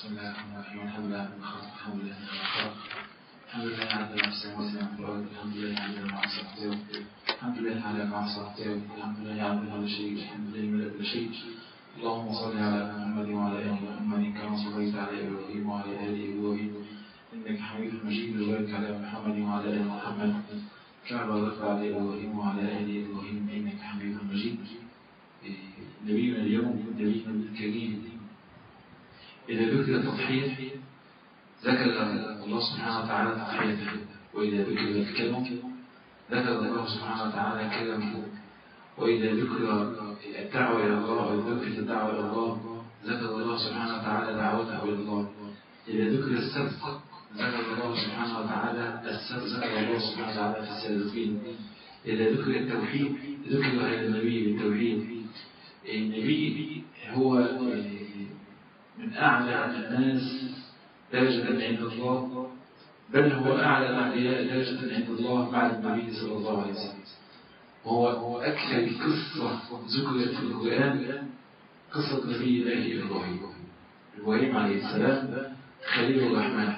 بسم الله الرحمن الرحيم. الحمد لله رب العالمين، الحمد لله الحمد لله على ما سمعت الحمد لله على ما عصيته، الحمد لله على ما عصيته، الحمد لله على كل شيء، الحمد لله من كل شيء. اللهم صل على محمد وعلى ال محمد كما صليت على ابراهيم وعلى ال ابراهيم انك حميد مجيد. وبارك على محمد وعلى ال محمد كما باركت على ابراهيم وعلى ال ابراهيم انك حميد مجيد. نبينا اليوم نبينا الكريم إذا ذكر التضحية ذكر الله سبحانه وتعالى تضحيته، وإذا ذكر الكلمة ذكر الله سبحانه وتعالى كلمه، وإذا ذكر الدعوة إلى الله أو ذكر الدعوة إلى الله ذكر الله سبحانه وتعالى دعوته إلى الله. إذا ذكر الصدق ذكر الله سبحانه وتعالى الصدق، ذكر الله سبحانه وتعالى في الصادقين. إذا ذكر التوحيد ذكر هذا النبي بالتوحيد. النبي هو من أعلى الناس درجة عند الله، بل هو أعلى الأنبياء درجة عند الله بعد النبي صلى الله عليه وسلم. وهو أكثر قصة ذكرت في القرآن قصة نبي الله إبراهيم عليه السلام خليل الرحمن،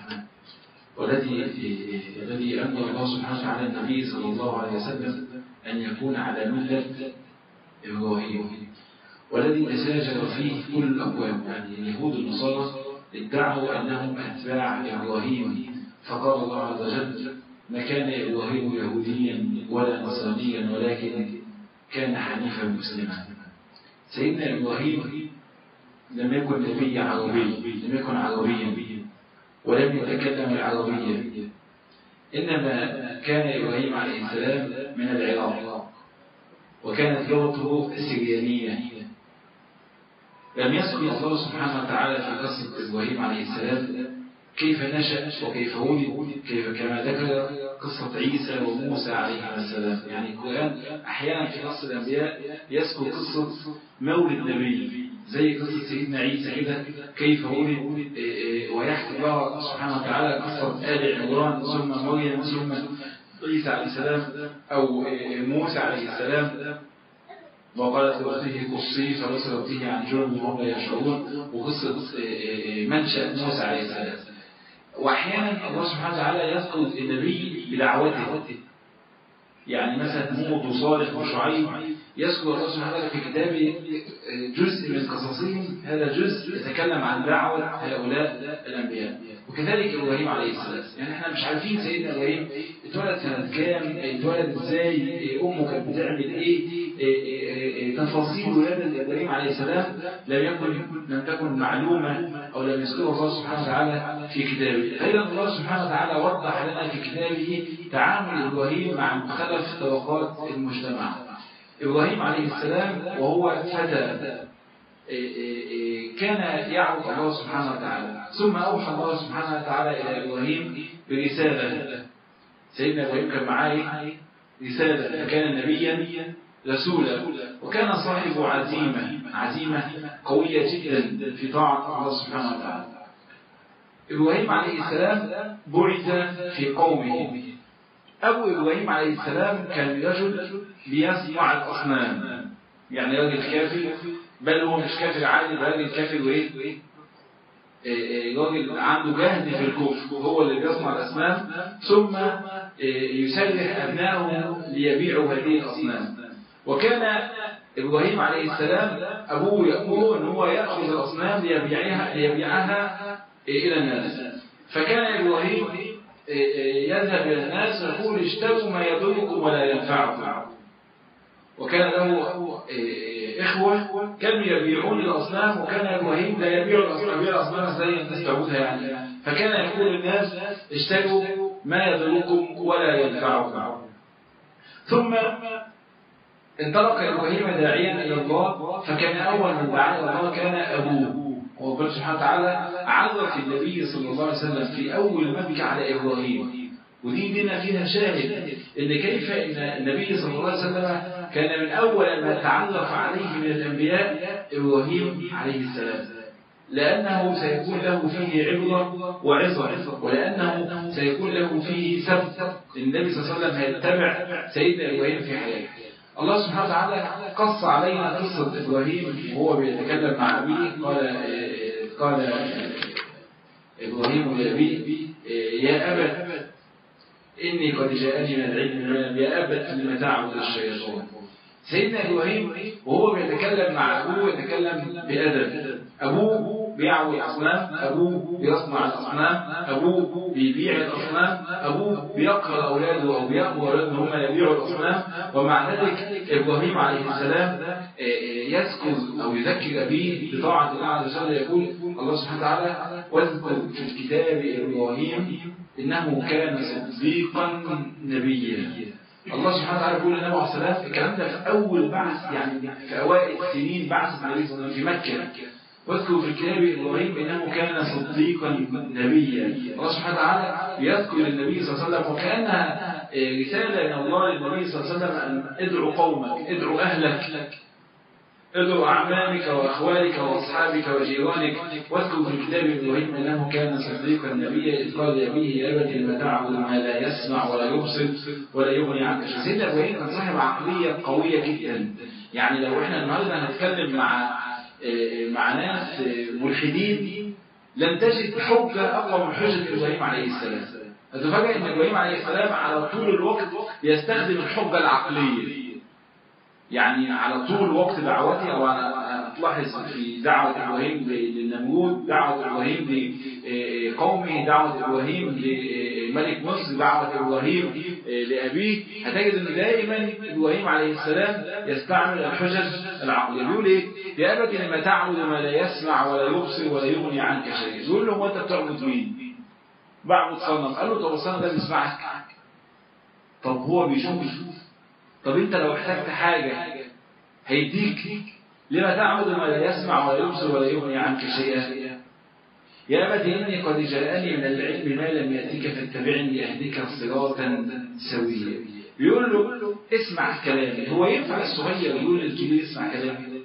والذي أمر الله سبحانه وتعالى النبي صلى الله عليه وسلم أن يكون على ملة إبراهيم، والذي تساجل فيه كل الأقوام. يعني اليهود النصارى ادعوا أنهم أتباع إبراهيم، فقال الله عز وجل: ما كان إبراهيم يهوديا ولا نصرانيا ولكن كان حنيفا مسلما. سيدنا إبراهيم لم يكن نبي عربي، لم يكن عربيا ولم يتكلم العربية، إنما كان إبراهيم عليه السلام من العراق، وكانت لغته السريانية. لم يذكر الله سبحانه وتعالى في قصة إبراهيم عليه السلام كيف نشأ وكيف ولد، كما ذكر قصة عيسى وموسى عليه السلام. يعني القرآن أحيانا في قصة الأنبياء يذكر قصة مولد نبي، زي قصة سيدنا عيسى كده كيف ولد، ويحكي الله سبحانه وتعالى قصة آل عمران ثم مريم ثم عيسى عليه السلام، أو موسى عليه السلام وقالت لأخته قصي فبصرت به عن جنب وهم لا يشعرون، وقصة منشأ موسى عليه السلام. وأحيانا الله سبحانه وتعالى يذكر النبي بدعوته، يعني مثلا هود وصالح وشعيب يذكر الله سبحانه وتعالى في كتابه جزء من قصصهم، هذا جزء يتكلم عن دعوة هؤلاء الأنبياء. وكذلك إبراهيم عليه السلام، يعني احنا مش عارفين سيدنا إبراهيم اتولد سنة كام، اتولد ازاي، أمه كانت بتعمل ايه، تفاصيل ولادة إبراهيم عليه السلام لم تكن معلومة أو لم يذكرها الله سبحانه وتعالى في كتابه. أيضا الله سبحانه وتعالى وضح لنا في كتابه تعامل إبراهيم مع مختلف طبقات المجتمع. إبراهيم عليه السلام وهو فتى كان يعبد الله سبحانه وتعالى، ثم أوحى الله سبحانه وتعالى إلى إبراهيم برسالة. سيدنا إبراهيم كان معاه رسالة، فكان نبيا رسولا، وكان صاحب عزيمة قوية جدا في طاعة الله سبحانه وتعالى. إبراهيم عليه السلام بعث في قومه. أبو إبراهيم عليه السلام كان رجل بيصنع الأصنام، يعني راجل كافر، بل هو مش كافر عادي، راجل كافر وإيه؟ راجل عنده جهد في الكفر، هو اللي بيصنع الأصنام ثم يسلح أبنائه ليبيعوا هذه الأصنام. وكان إبراهيم عليه السلام أبوه يأمره أن هو يأخذ الأصنام ليبيعها إلى الناس. فكان إبراهيم يذهب إلى الناس ويقول: اشتروا ما يضركم ولا ينفعكم. وكان له إخوة كانوا يبيعون الأصنام، وكان إبراهيم لا يبيع الأصنام زي الناس تعودها يعني. فكان يقول للناس: اشتروا ما يضركم ولا ينفعكم. ثم انطلق إبراهيم داعيا إلى الله، فكان أول من دعا إلى الله كان أبوه. وربنا سبحانه وتعالى عرف النبي صلى الله عليه وسلم في أول مبكى على إبراهيم، ودي لنا فيها شاهد إن كيف إن النبي صلى الله عليه وسلم كان من أول ما تعرف عليه من الأنبياء إبراهيم عليه السلام، لأنه سيكون له فيه عبرة وعظة، ولأنه سيكون له فيه سبت. النبي صلى الله عليه وسلم هيتبع سيدنا إبراهيم في حياته. الله سبحانه وتعالى قص علينا قصة إبراهيم وهو بيتكلم مع أبيه. قال إني قد جاءني من العلم يا أبت لم تعبد الشيطان. سيدنا إبراهيم وهو بيتكلم مع أبوه يتكلم بأدب. أبوه بيعبد الأصنام، أبوه بيصنع الأصنام، أبوه بيبيع الأصنام، أبوه بيقهر أولاده أو بيأمر أولاده هم يبيعوا الأصنام. ومع ذلك إبراهيم عليه السلام يذكر أو يذكر أبيه بطاعة الله عز وجل. يقول الله سبحانه وتعالى واذكر في الكتاب إبراهيم إنه كان صديقا نبيا. الله سبحانه وتعالى يقول للنبي عليه السلام الكلام ده في أول بعث، يعني في أوائل سنين بعث النبي صلى الله عليه وسلم في مكة. واذكر في الكتاب إبراهيم إنه كان صديقا نبيا. الله سبحانه وتعالى يذكر للنبي صلى الله عليه وسلم وكأنها رسالة من الله للنبي صلى الله عليه وسلم أن ادعو قومك، ادعو أهلك، ادعو أعمامك وأخوالك وأصحابك وجيرانك. واذكر في الكتاب إبراهيم إنه كان صديقا نبيا إذ قال لأبيه يا أبت لم تعبد ما لا يسمع ولا يبصر ولا يغني عنك شيئا. سيدنا إبراهيم كان صاحب عقلية قوية جدا. يعني لو احنا النهارده هنتكلم مع ناس ملحدين لن تجد حجة أقوى من حجة إبراهيم عليه السلام. هتفاجئ إن إبراهيم عليه السلام على طول الوقت يستخدم الحجة العقلية. يعني على طول وقت دعوته، أو تلاحظ في دعوة إبراهيم للنمرود، دعوة إبراهيم لقومه، دعوة إبراهيم لملك مصر، دعوة إبراهيم لأبيه، هتجد أن دائما إبراهيم عليه السلام يستعمل الحجج العقلية. يقول إيه؟ يا أبت لما تعبد ما لا يسمع ولا يبصر ولا يغني عنك شيئا. يقول له هو أنت بتعبد مين؟ بعبد صنم. قال له طب الصنم ده بيسمعك؟ طب هو بيشوف؟ طب انت لو احتجت حاجة هيديك؟ لما تعبد ما لا يسمع ولا يبصر ولا يغني عنك شيئا؟ يا أبت إني قد جاءني من العلم ما لم يأتك فاتبعني أهدك صراطا سويا. يقول له اسمع كلامي. هو ينفع الصغير يقول للكبير اسمع كلامي؟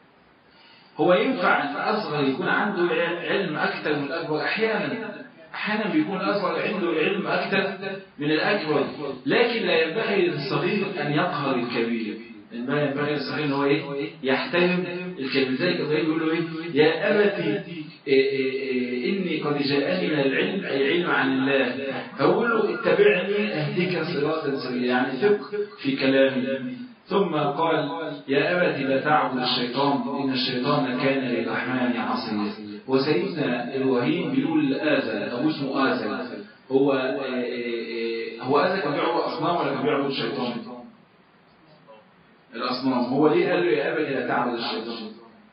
هو ينفع أن الأصغر يكون عنده علم أكثر من الأكبر؟ أحيانا بيكون الأصغر عنده علم أكثر من الأكبر، لكن لا ينبغي للصغير أن يقهر الكبير. ما ينبغي للصغير هو يحترم الكبير. ذلك يقول له يا أبت إني قد جاءني من العلم، أي علم عن الله، فأقول له اتبعني أهدك صراطا سويا، يعني ثق في كلامي. ثم قال يا أبت لا تعبد الشيطان إن الشيطان كان للرحمن عصيا. وسيدنا إبراهيم بيقول آزر، أبوه اسمه آزر. هو آزر كان بيعبد أصنام ولا كان بيعبد الشيطان؟ الأصنام. هو ليه قال له يا أبت لا تعبد الشيطان؟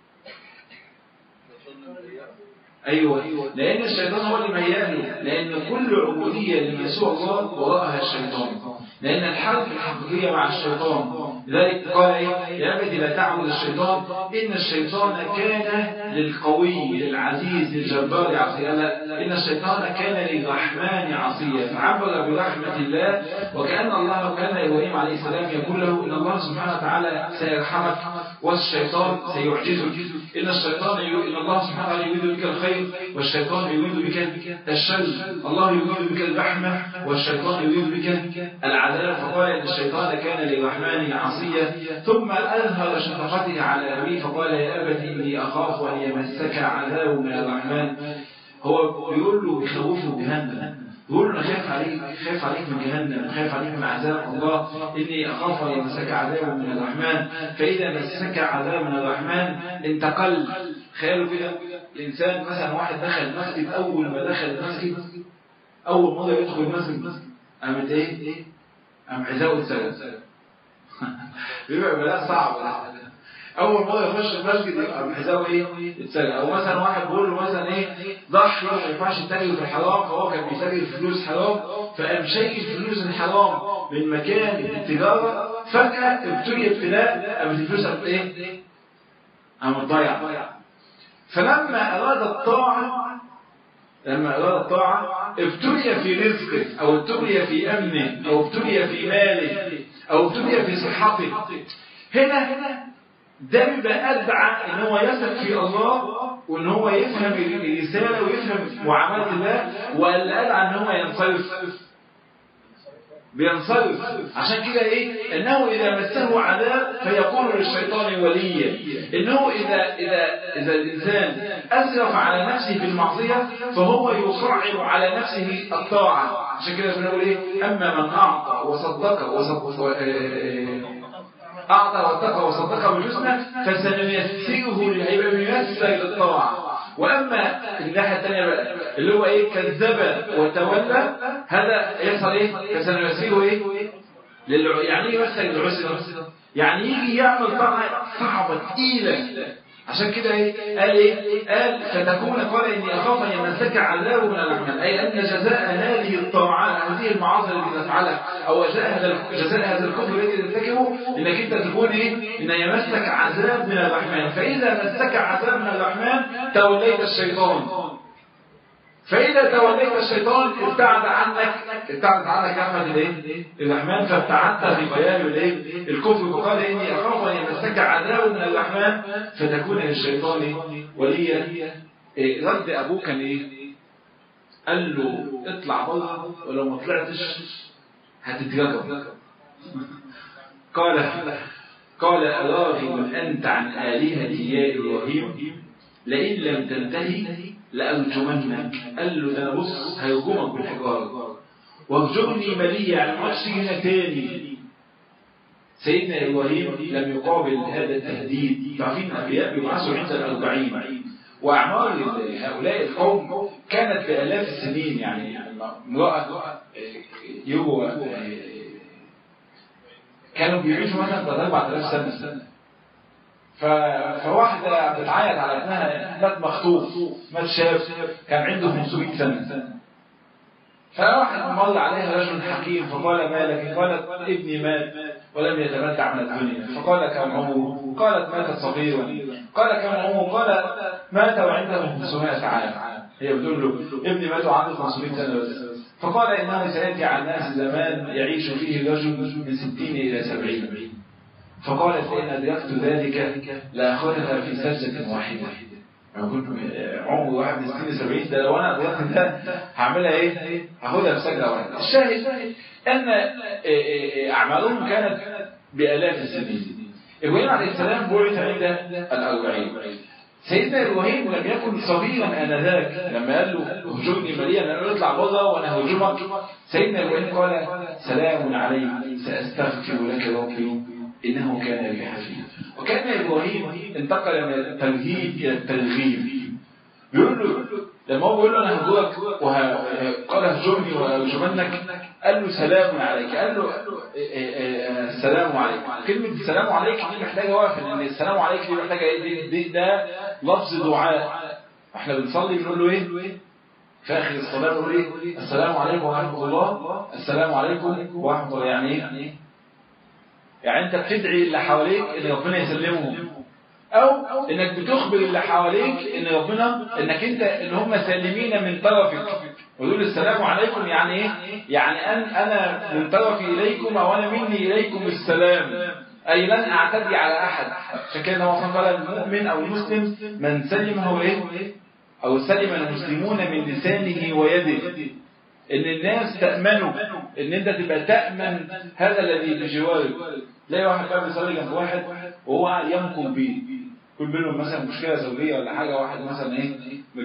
أيوة، لأن الشيطان هو اللي مياله، لأن كل عبودية لمن سوى الله وراءها الشيطان، لأن الحرب الحقيقية مع الشيطان. لذلك قال يا أبت لا تعبد الشيطان إن الشيطان كان للقوي للعزيز للجبار عصيا. إن الشيطان كان للرحمن عصيا، فعبر برحمة الله. وكأن الله كان إبراهيم عليه السلام يقول له إن الله سبحانه وتعالى سيرحمك والشيطان سيعجزك. إن الله سبحانه وتعالى يريد بك الخير والشيطان يريد بك الشر. الله يريد بك الرحمة والشيطان يريد بك العذاب. فقال إن الشيطان كان للرحمن عصيا. ثم أظهر شفقته على أبيه فقال يا أبت إني أخاف أن يمسك عذاب من الرحمن. هو بيقول له بيخوفه جهنم، يقول له أنا خايف عليك من جهنم، خايف عليك من عذاب الله. إني أخاف أن يمسك عذاب من الرحمن، فإذا مسك عذاب من الرحمن انتقل. خيالوا كده الإنسان مثلا واحد دخل المسجد، أول ما دخل المسجد أول مرة يدخل المسجد قامت إيه؟ قام حذاءه اتسرق. بيبقى بلاء صعب. أول مرة يخش المسجد يبقى حذاءه اتسرق. أو مثلا واحد بيقول له مثلا ضحي ما ينفعش تتاجر في الحرام، فهو كان بيتاجر في فلوس حرام، فقام شايل فلوس الحرام من مكان التجارة، فجأة ابتلي ابتلاء قامت الفلوس قامت ضايعة. فلما أراد الطاعة ابتلي في رزقه، أو ابتلي في أمنه، أو ابتلي في ماله، أو ابتلي في صحته. هنا ده بيبقى أدعى إن هو يثق في الله، وإن هو يفهم الرسالة ويفهم معاملة الله، ولا أدعى إن هو ينصرف؟ بينصرف. عشان كده ايه؟ انه اذا مسه عذاب فيكون للشيطان وليا. انه اذا الانسان اسرف على نفسه في المعصيه فهو يصعب على نفسه الطاعه. عشان كده بنقول ايه؟ اما من اعطى وصدق واتقى وصدق بالحسنى فسنيسره للعباد للطاعه. واما الناحيه الثانيه بقى اللي هو ايه؟ كذب وتولى، هذا يحصل ايه؟ فسنيسره ايه؟ يعني ايه يمثل العسر؟ يعني يجي يعمل طاعه صعبه ثقيله. عشان كده ايه؟ قال ايه؟ قال فتكون قال اني اخاف ان يمسك عذاب من الرحمن، اي ان جزاء هذه الطاعات هذه المعاصي التي تفعلها او جزاء هذا الكفر الذي ترتكبه انك انت تكون ايه؟ ان يمسك عذاب من الرحمن. فاذا مسك عذاب من الرحمن توليت الشيطان. فإذا توليت الشيطان ابتعد عنك رحمة الايه؟ الرحمن، فابتعدت في قيام الايه؟ الكفر. وقال إني أخاف أن يمسك عذاب من الرحمن فتكون للشيطان وليا. رد أبوه كان إيه؟ قال له اطلع بره ولو ما طلعتش هتترجم. قال أراغب أنت عن آلهتي يا إبراهيم لئن لم تنتهي لأرجمنك. قال له ده أنا بص هيرجمك بالحجارة وارجمني مليا، يعني ما عادش هنا تاني. سيدنا إبراهيم لم يقابل هذا التهديد. تعرفين الأنبياء بيبعثوا عند 40 وأعمار هؤلاء القوم كانت بآلاف السنين. يعني امرأة كانوا بيعيشوا مثلا 4000 سنة. فواحدة بتعيط على ابنها مات مخطوف، مات شاب كان عنده 500 سنة. فواحد مر عليها رجل حكيم فقال ما لك؟ قالت ابني مات ولم يتمتع من الدنيا. فقال كم عمره؟ قالت ماتت صغيرا. قال كم عمره؟ قال مات وعنده 500 عام. هي بتقول له ابني مات وعنده 500 سنة بس. فقال إنه سيأتي على الناس زمان يعيش فيه رجل من 60 إلى 70. فقالت فإن أدركت ذلك لأخذها في سجدة واحدة. أنا كنت عمري واحد من 60 70، ده لو أنا أدركت ده هعملها إيه؟ هاخدها في سجدة واحدة. الشاهد أن أعمالهم كانت بآلاف السنين. إبراهيم عليه السلام بعث عند 40. سيدنا إبراهيم لم يكن صغيرا آنذاك لما قال له اهجرني مليا، قال له اطلع بره وأنا ههجمك. سيدنا إبراهيم قال سلام عليك سأستغفر لك ربي إنه كان بي حفيظا. وكان إبراهيم انتقل من الترهيب إلى الترغيب. بيقول له لما هو بيقول له أنا هجرك قال اهجرني وأرجمنك، قال له سلام عليك. قال له السلام عليك. كلمة السلام عليك دي محتاجة وقف، لأن السلام عليك دي محتاجة إيه؟ ده لفظ دعاء. احنا بنصلي بنقول له إيه؟ في آخر الصلاة بنقول إيه؟ السلام عليكم ورحمة الله، السلام عليكم ورحمة الله. يعني إيه؟ يعني انت بتدعي اللي حواليك ان ربنا يسلمهم، او انك بتخبر اللي حواليك ان ربنا انك انت ان هم سالمين من طرفك. ويقول السلام عليكم يعني ايه؟ يعني انا من طرفي اليكم او انا مني اليكم السلام، اي لن اعتدي على احد. عشان كده هو قال المؤمن او المسلم من سلمه ايه؟ او سلم المسلمون من لسانه ويده. ان الناس تأمنوا، ان انت تبقى تأمن هذا الذي بجوارك. تلاقي واحد بقى بيصلي جنب واحد وهو قاعد يمكر بيه، كل بينهم مثلا مشكله زوجيه ولا حاجه، واحد مثلا ايه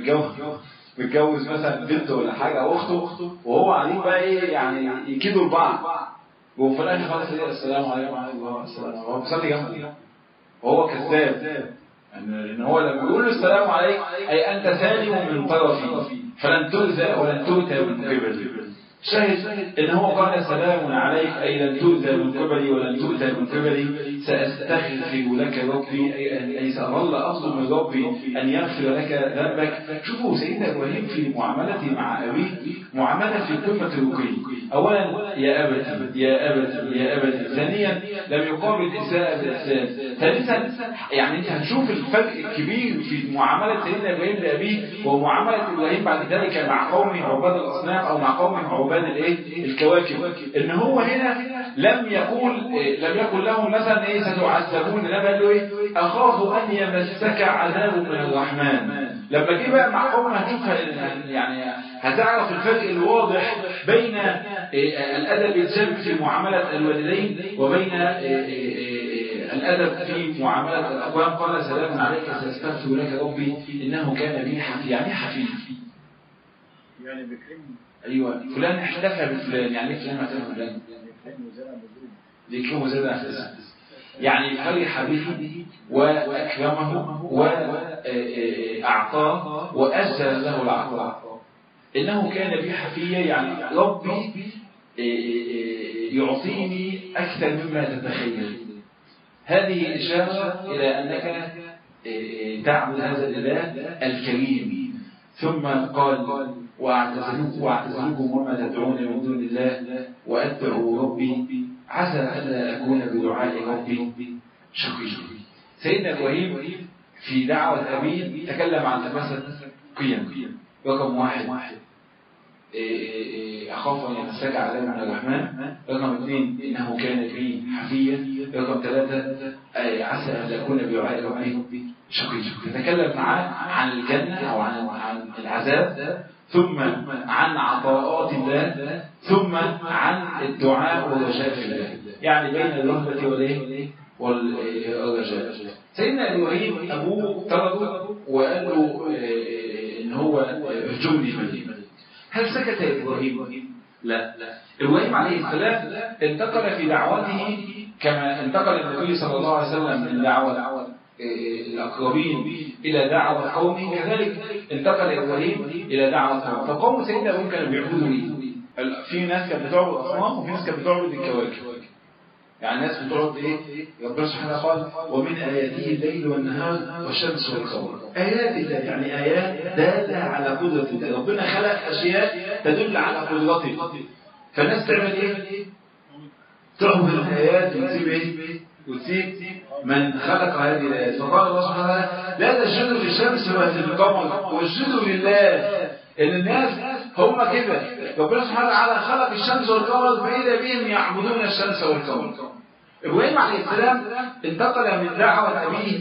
متجوز مثلا بنته ولا حاجه او اخته، وهو قاعدين بقى ايه يعني يكيدوا لبعض، وفي الاخر خالص ايه السلام عليكم ورحمه الله السلام، هو بيصلي جنبه وهو كذاب. ان هو لما بيقول له السلام عليك اي انت سالم من طرفي فلن تؤذى ولن تؤتى من قبلي. شاهد ان هو قال سلام عليك اي لن تؤذى من قبلي ولن تؤتى من قبلي، ساستغفر لك ربي اي سأظل اطلب من ربي ان يغفر لك ذنبك. شوفوا سيدنا ابراهيم في معاملته مع ابيه معامله في قمه الرقي. اولا يا ابت يا ابت يا ابت، ثانيا لم يقابل اساءه بالاساءه، ثالثا يعني انت هتشوف الفرق الكبير في معامله سيدنا ابراهيم لابيه ومعامله ابراهيم بعد ذلك مع قومه عباد الاصنام او مع قومه عباد الايه الكواكب. ان هو هنا لم يقل لهم مثلا ايه ستعذبون، انما قال له ايه اخاف ان يمسك عذاب من الرحمن. لما جه بقى مع قوم يعني هتعرف الفرق الواضح بين الأدب الجم في معاملة الوالدين وبين الأدب في معاملة الأقوام. قال سلام عليك سأستغفر لك ربي إنه كان بي حفي. يعني حفي يعني بكرم. أيوة فلان احتفى بفلان. يعني فلان احتفى بفلان ذكره زاد عن يعني فرح به وأكرمه وأعطاه وأجزل له العطاء. إنه كان بي حفيا يعني ربي يعطيني أكثر مما تتخيل. هذه إشارة إلى أنك تعبد هذا الإله الكريم. ثم قال وأعتزلكم وما تدعون من دون الله وأدعو ربي عسى ألا أكون بدعاء ربي شقيا. سيدنا إبراهيم في دعوة أبيه تكلم عن 3 قيم. رقم 1 أخاف أن يمسك عذاب من الرحمن. رقم 2 إنه كان بي حفيا. رقم 3 عسى أن أكون بدعاء ربي شقيا. تتكلم معاه عن الجنة أو عن العذاب، ثم عن عطاءات الله، ثم عن الدعاء والرجاء في الله، يعني بين الرهبة والرجاء. سيدنا إبراهيم أبوه طرده وقال له إن هو اهجرني مدينة. هل سكت إبراهيم؟ لا. إبراهيم عليه السلام انتقل في دعوته كما انتقل النبي صلى الله عليه وسلم من دعوة الأقربين إلى دعوة قومه، كذلك انتقل إبراهيم إلى دعوة قومه. فقوم سيدنا إبراهيم كانوا بيعبدوا إيه؟ في ناس كانت بتعبد أصنام وفي ناس كانت بتعبد الكواكب. يعني الناس بتعبد إيه؟ ربنا سبحانه قال ومن آياته الليل والنهار والشمس والقمر. آيات الله يعني آيات دالة على قدرة الله. ربنا خلق أشياء تدل على قدرته. فالناس تعمل إيه؟ تعبد الآيات وتسيب إيه؟ وتسيب من خلق هذه الآيات. فقال الله سبحانه وتعالى لا تسجدوا للشمس ولا للقمر واسجدوا لله. إن الناس هم كده، ربنا سبحانه وتعالى خلق الشمس والقمر فإذا بهم يعبدون الشمس والقمر. إبراهيم عليه السلام انتقل من دعوة أبيه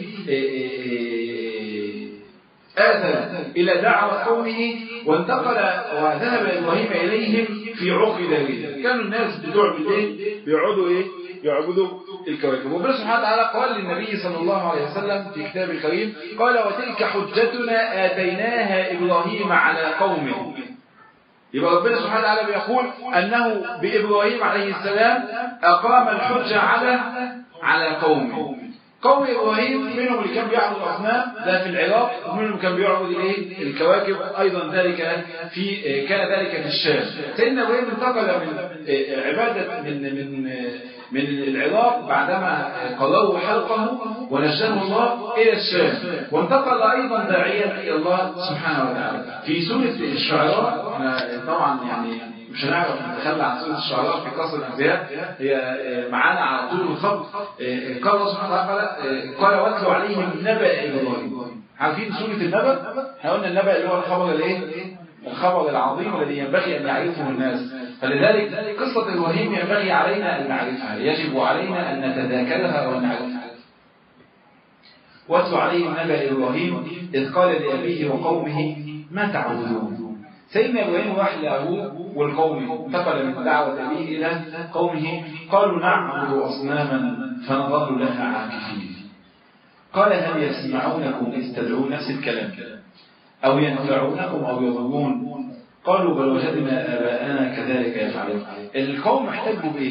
آثر إلى دعوة قومه، وانتقل وذهب إبراهيم إليهم في عقر دارهم. كانوا الناس بتوع بالليل بيقعدوا إيه؟ يعبدوا الكواكب. وربنا سبحانه وتعالى قال للنبي صلى الله عليه وسلم في كتابه الكريم قال وتلك حجتنا آتيناها إبراهيم على قومه. يبقى ربنا سبحانه وتعالى بيقول أنه بإبراهيم عليه السلام أقام الحجة على قومه. قوم إبراهيم منهم اللي كان بيعبد الأصنام ده في العراق، ومنهم اللي كان بيعبد الكواكب أيضا ذلك كان ذلك في الشام. سيدنا إبراهيم انتقل من عبادة من العراق بعدما قضوا حلقه ونجاه الله إلى الشام، وانتقل أيضا داعيا إلى الله سبحانه وتعالى. في سورة الشعراء احنا طبعا يعني مش هنعرف نتخلى عن سورة الشعراء في قصة الأنبياء، هي معانا على طول الخط. قال الله سبحانه وتعالى قال واتلو عليهم نبأ إبراهيم. عارفين سورة النبأ؟ احنا قلنا النبأ اللي هو الخبر الايه؟ الخبر العظيم الذي ينبغي أن يعرفه الناس. فلذلك قصة إبراهيم ينبغي علينا أن نعرفها، يجب علينا أن نتذاكرها وأن نعرفها. واتلو عليهم نبأ إبراهيم إذ قال لأبيه وقومه ما تعبدون. سيدنا إبراهيم راح لأبوه والقوم، انتقل من دعوة أبيه إلى قومه. قالوا نعبد أصناما فنظل لها عاكفين. قال هل يسمعونكم إذ تدعون؟ نفس الكلام. أو ينفعونكم أو يضرون؟ قالوا بل وجدنا آباءنا كذلك يفعلون. القوم احتجوا بإيه؟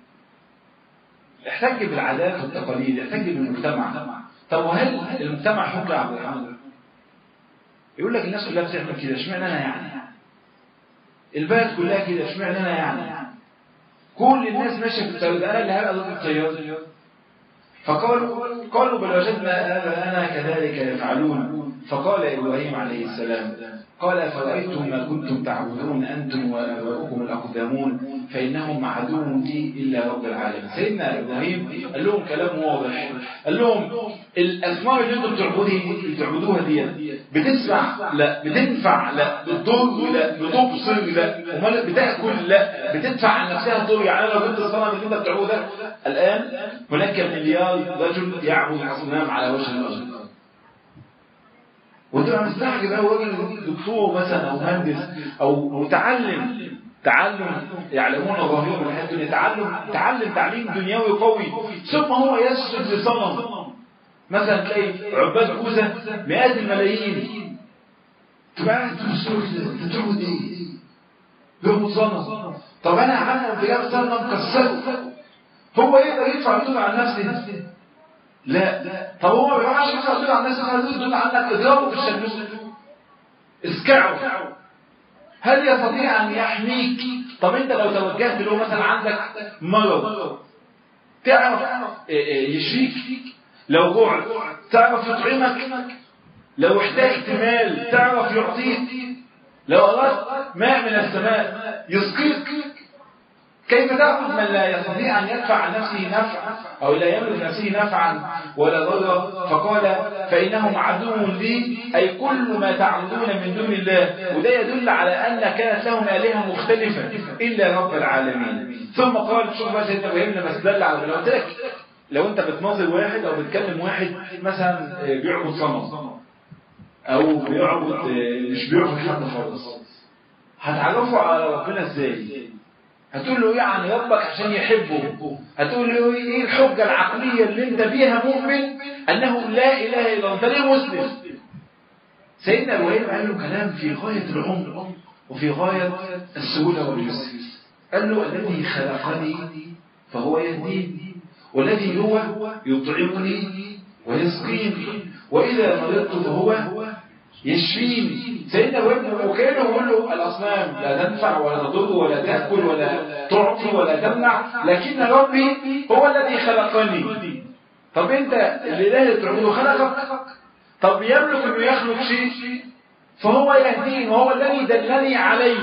احتج بالعادات والتقاليد، احتج بالمجتمع. طب وهل المجتمع حكى عبد الرحمن؟ يقول لك الناس كلها بتعمل كده، اشمعنى أنا يعني؟ البلد كلها كده، اشمعنى أنا يعني؟ كل الناس ماشية في الطريق، أنا اللي هبقى ضد التيار. فقالوا بل وجدنا آباءنا كذلك يفعلون. فقال إبراهيم عليه السلام قال فرأيتم ما كنتم تعبدون أنتم وآباؤكم الأقدمون فإنهم عدو لي إلا رب العالمين. سيدنا إبراهيم قال لهم كلام واضح، قال لهم الأصنام اللي أنتم بتعبدوها دي بتسمع؟ لا. بتنفع؟ لا. بتضر؟ لا. بتبصر؟ لا. امال بتاكل؟ لا. بتدفع عن نفسها ضر؟ يعني لو جبت الصنم اللي انت بتعبده ده الآن هناك مليار رجل يعبد الأصنام على وجه الأرض. وتبقى مستعجب قوي راجل دكتور مثلا او مهندس او متعلم تعلم يعلمون ظاهرا من الحياة الدنيا، تعلم تعليم دنيوي قوي، ثم هو يسجد لصنم. مثلا تلاقي عباد بوذا مئات الملايين، تبقى قاعد تبص انت بتعبد ايه؟ بيعبد صنم. طب انا عامل بجاب صنم كسره، هو يقدر يدفع الدنيا عن نفسه؟ لا. طب هو ما بيعرفش يدفع الدنيا عن نفسه، هيدل عنك اضرابه في الشمس، اسكعه. هل يستطيع ان يحميك؟ طب انت لو توجهت له مثلا عندك مرض تعرف يشفيك؟ لو جوع تعرف يطعمك؟ لو احتاجت مال تعرف يعطيك؟ لو أردت ماء من السماء يسقيك؟ كيف تعبد من لا يستطيع أن يدفع عن نفسه نفعا أو لا يملك نفسه نفعا ولا ضرا؟ فقال فإنهم عدو لي، أي كل ما تعبدون من دون الله. وده يدل على أن كانت لهم آلهة مختلفة إلا رب العالمين. ثم قال شوف بقى سيدنا إبراهيم لما استدل على لو قلت لك لو أنت بتناظر واحد أو بتكلم واحد مثلا بيعبد صنم أو بيعبد مش بيعبد حد خالص، هتعرفه على ربنا إزاي؟ هتقول له ايه عن ربك عشان يحبه؟ هتقول له ايه الحجة العقلية اللي انت بيها مؤمن انه لا اله الا انت ليه مسلم؟ سيدنا ابراهيم قال له كلام في غاية العمق وفي غاية السهولة واليسر. قال له الذي خلقني فهو يهديني، والذي هو يطعمني ويسقيني، واذا مرضت فهو يشفيني. سيدنا ابراهيم وكانه يقول له الاصنام لا تنفع ولا تضر ولا تاكل ولا تعطي ولا تمنع، لكن ربي هو الذي خلقني. طب انت الاله اللي تعبده خلقك؟ طب يملك انه يخلق شيء؟ فهو يهديني وهو الذي دلني عليه.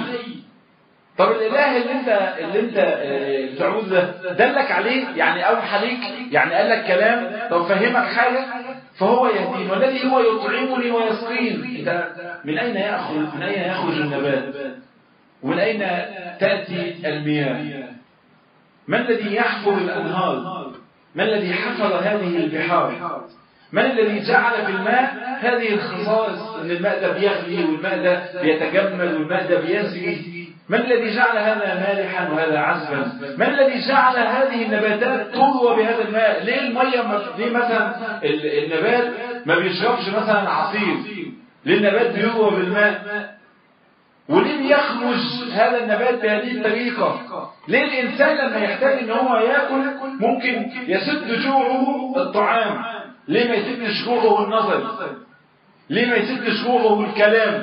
طب الاله اللي انت بتعبده ده دلك عليه، يعني اوحى ليك، يعني قال لك كلام، طب فهمك حاجه، فهو يهديني والذي هو يطعمني ويسقيني. من اين يخرج النبات؟ ومن اين تاتي المياه؟ من الذي يحفر الانهار؟ من الذي حفر هذه البحار؟ من الذي جعل في الماء هذه الخصائص، ان الماء ده بيغلي والماء ده بيتجمد والماء ده بيسري؟ من الذي جعل هذا مالحا وهذا عذبا؟ من الذي جعل هذه النباتات تروى بهذا الماء؟ ليه الميه ليه مثلا النبات ما بيشربش مثلا عصير؟ ليه النبات بيروى بالماء؟ وليه بيخرج هذا النبات بهذه الطريقه؟ ليه الانسان لما يحتاج ان هو ياكل ممكن يسد جوعه الطعام؟ ليه ما يسدش جوعه النظر؟ ليه ما يسدش جوعه الكلام؟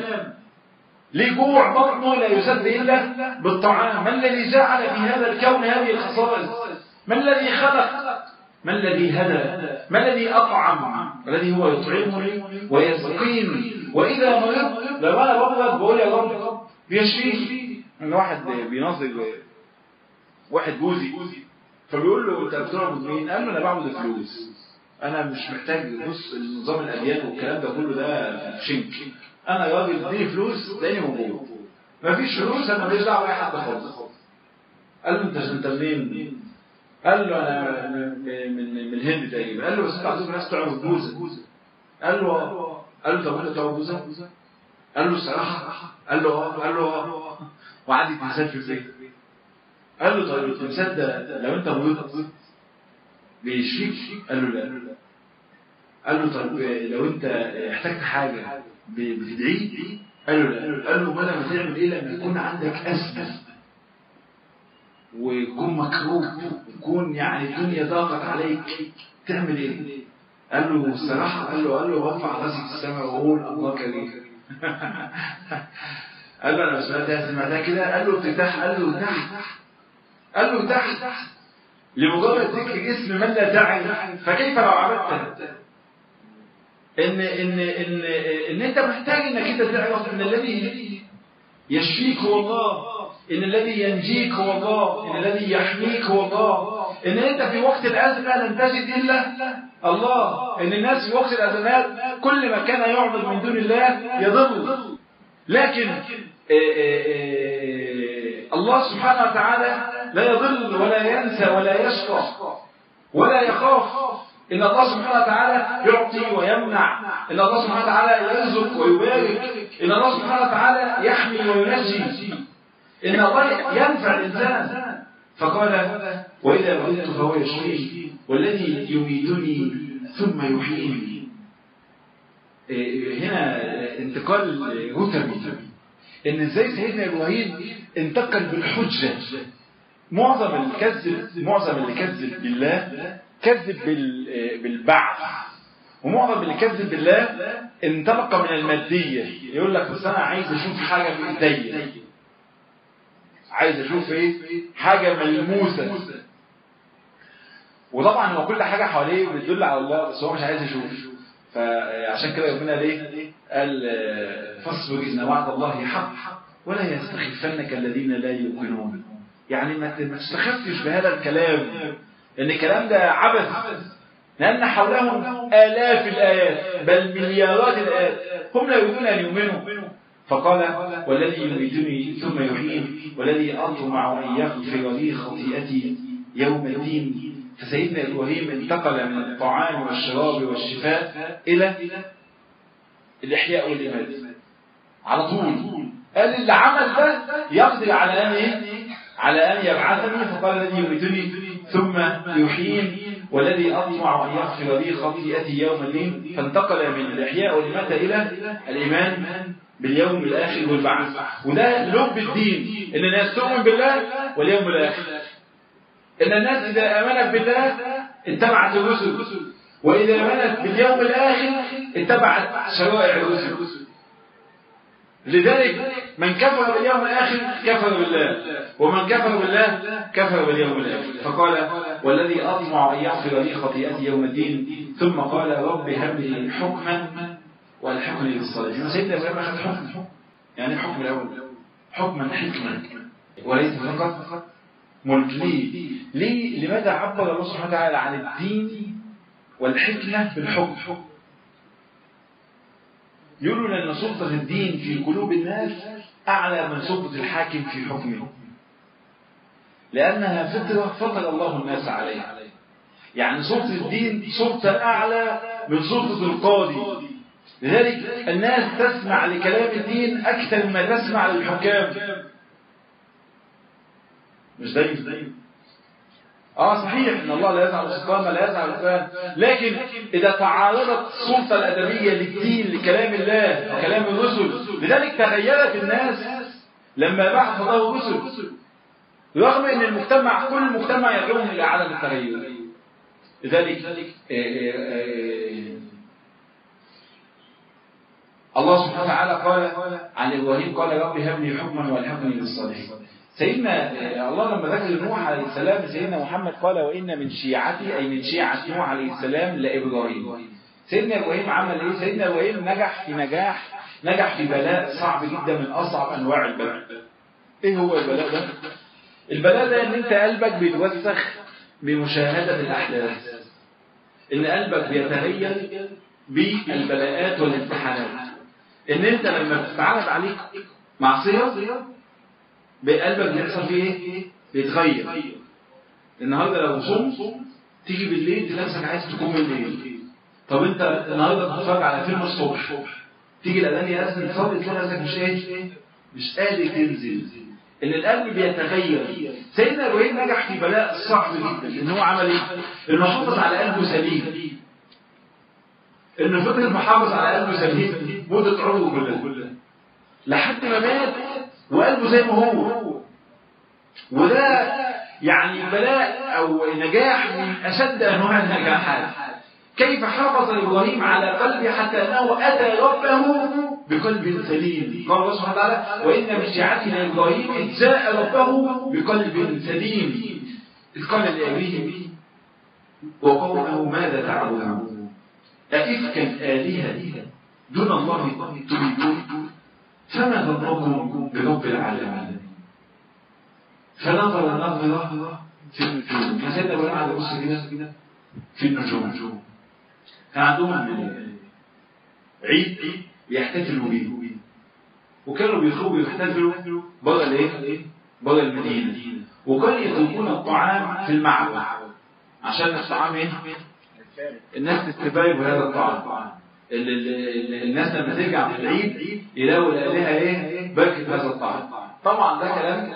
ليه جوع بطنه لا يسد إلا بالطعام؟ من الذي جعل في هذا الكون هذه الخصائص؟ من الذي خلق؟ من الذي هدى؟ من الذي أطعم؟ الذي هو يطعمني ويسقيني، وإذا مرضت لما أنا بمرض بقول يا رب بيشفيني. إن واحد بيناظر واحد بوذي فبيقول له أنت بتعبد مين؟ قال له أنا بعبد الفلوس، أنا مش محتاج. بص النظام الأديان والكلام ده كله ده شنك، انا راجل اديني فلوس تلاقيني موجود، مفيش فلوس انا ماليش دعوه باي حد خالص. قال له انت منين؟ قال له انا من الهند تقريبا. قال له بس انت عندكم ناس تعبد بوذا؟ قال له طب انت تعبد بوذا؟ قال له الصراحه قال له وعندي تمثال في البيت. قال له طيب التمثال ده لو انت مريض بيشفيك؟ قال له لا. قال له طيب لو انت احتجت حاجه بتدعيه؟ قال له لا. قال له ما لما تعمل ايه لما يكون عندك أزمة ويكون مكروب ويكون يعني الدنيا ضاقت عليك تعمل ايه؟ قال له الصراحة قال له برفع راسي في السماء واقول الله كريم. قال له انا سمعتها كده. قال له افتتاح. قال له تحت لمجرد ذكر اسم من لا تعرف، فكيف لو عبدته؟ ان انت محتاج انك انت تعرف ان الذي يشفيك هو الله، ان الذي ينجيك هو الله، ان الذي يحميك هو الله، ان انت في وقت الازمه لن تجد الا الله، ان الناس في وقت الازمات كل ما كان يعبد من دون الله يضل، لكن الله سبحانه وتعالى لا يضل ولا ينسى ولا يشقى ولا يخاف إن الله سبحانه وتعالى يعطي ويمنع، إن الله سبحانه وتعالى يرزق ويبارك، إن الله سبحانه وتعالى يحمي وينجي، إن الله ينفع الإنسان. فقال وإذا مرضت فهو يشفين والذي يميتني ثم يحييني. هنا انتقال رتبي، إن إزاي سيدنا إبراهيم انتقل بالحجة. معظم اللي كذب بالله كذب بالبعث، ومعظم اللي كذب بالله انطلق من المادية. يقول لك بس أنا عايز أشوف حاجة بإيديا، عايز أشوف حاجة ملموسة. وطبعا هو كل حاجة حواليه بتدل على الله، بس هو مش عايز يشوف. فعشان كده ربنا ليه قال فاصبر إن وعد الله حق ولا يستخفنك الذين لا يوقنون. يعني ما تستخفش بهذا الكلام، لأن الكلام ده عبث، لأن حولهم آلاف الآيات بل مليارات الآيات، هم لا يريدون أن يؤمنوا. فقال والذي يميتني ثم يحييني والذي أطمع أن يغفر لي خطيئتي يوم الدين. فسيدنا إبراهيم انتقل من الطعام والشراب والشفاء إلى الإحياء والإماتة على طول. قال اللي عمل ده يقدر على أن يبعثني. فقال الذي يميتني ثم يحيين والذي أطمع أن يغفر لي خطيئتي يوم الدين. فانتقل من الإحياء والإماتة إلى الإيمان باليوم الآخر والبعث. وده لب الدين، إن الناس تؤمن بالله واليوم الآخر، إن الناس إذا آمنت بالله اتبعت الرسل، وإذا آمنت باليوم الآخر اتبعت شرائع الرسل. لذلك من كفر باليوم الآخر كفر بالله، ومن كفر بالله كفر باليوم الآخر. فقال والذي أطمع أن يغفر لي خطيئتي يوم الدين. ثم قال رب هب لي حكما والحقني بالصالحين. سيدنا إبراهيم أخذ حكم، يعني الحكم الأول حكما حكما وليس فقط ملك. ليه؟ لماذا عبر الله سبحانه وتعالى عن الدين والحكمة بالحكم؟ يقولون أن سلطة الدين في قلوب الناس أعلى من سلطة الحاكم في حكمه، لأنها فطرة فطر الله الناس عليها. يعني سلطة الدين سلطة أعلى من سلطة القاضي. لذلك الناس تسمع لكلام الدين أكثر ما تسمع للحكام. مش دايما صحيح ان الله لا يزعل السلطان ما لا يزعل الفهم، لكن اذا تعارضت السلطه الادبيه للدين لكلام الله وكلام الرسل، لذلك تغيرت الناس لما بعث الله الرسل، رغم ان المجتمع كل المجتمع يدعوهم الى عدم التغير. لذلك الله سبحانه وتعالى قال عن ابراهيم قال رب هب لي حكما والحقني بالصالحين. سيدنا الله لما ذكر نوح عليه السلام سيدنا محمد قال وإن من شيعتي، أي من شيعة نوح عليه السلام لإبراهيم. سيدنا إبراهيم عمل إيه؟ سيدنا إبراهيم نجح في بلاء صعب جدا من أصعب أنواع البلاء. إيه هو البلاء ده؟ البلاء ده إن أنت قلبك بيتوسخ بمشاهدة الأحداث، إن قلبك بيتغير بالبلاءات والامتحانات، إن أنت لما بتتعرض عليك معصية بقلبك بيحصل فيه ايه؟ بيتغير. النهارده لو صمت تيجي بالليل تلاقي نفسك عايز تقوم بالليل. طب انت النهارده بتتفرج على فيلم الصبح، تيجي الاذان يأذن تصلي تلاقي نفسك مش قادر تنزل. ان القلب بيتغير. سيدنا ابراهيم نجح في بلاء صعب جدا، ان هو عمل ايه؟ انه حافظ على قلبه سليم، انه فضل محافظ على قلبه سليم مدة عمره كلها لحد ما مات وقلبه زي ما هو. وده يعني بلاء أو نجاح من أشد أنواع النجاحات. كيف حافظ إبراهيم على قلبه حتى أنه أتى ربه بقلب سليم. قال الله سبحانه وتعالى وإن من شيعته إبراهيم إذ جاء ربه بقلب سليم إذ قال لأبيه وقومه ماذا تعبدون أئفكا آلهة دون الله تريدون فما ظنكم برب العالمين. فنظر نظرة في النجوم. سيدنا ابراهيم قاعد يبص كده في النجوم. كان عندهم عيد بيحتفلوا بيه، وكانوا بيخرجوا يحتفلوا بره المدينة، وكانوا يتركون الطعام في المعبد عشان الطعام الناس تستفاد بهذا الطعام. الناس لما ترجع في العيد يلاقوا الآلهة ايه؟ بركة هذا الطعام. طبعا ده كلام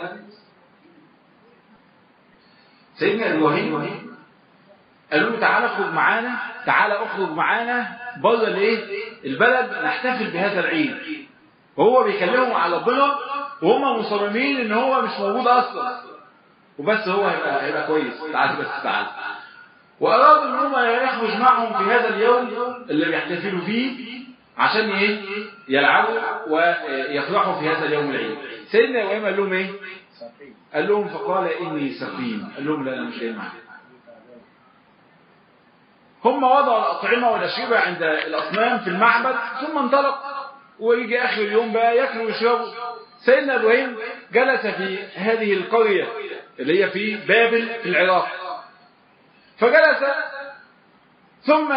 سيدنا إبراهيم قال له تعالى اخرج معانا، تعالى اخرج معانا بره الايه؟ البلد، نحتفل بهذا العيد. وهو بيكلمهم على ربنا وهم مصممين ان هو مش موجود اصلا، وبس هو هيبقى كويس، تعالى بس تعالى. وارادوا ان هم يخرج معهم في هذا اليوم اللي بيحتفلوا فيه عشان ايه؟ يلعبوا ويفرحوا في هذا اليوم العيد. سيدنا ابراهيم قال لهم ايه؟ قال لهم فقال اني سقيم. قال لهم لا انا مش جاي معاكم. هم وضعوا الأطعمة والأشربة عند الأصنام في المعبد ثم انطلق، ويجي آخر اليوم بقى يأكلوا ويشربوا. سيدنا إبراهيم جلس في هذه القرية اللي هي في بابل في العراق، فجلس ثم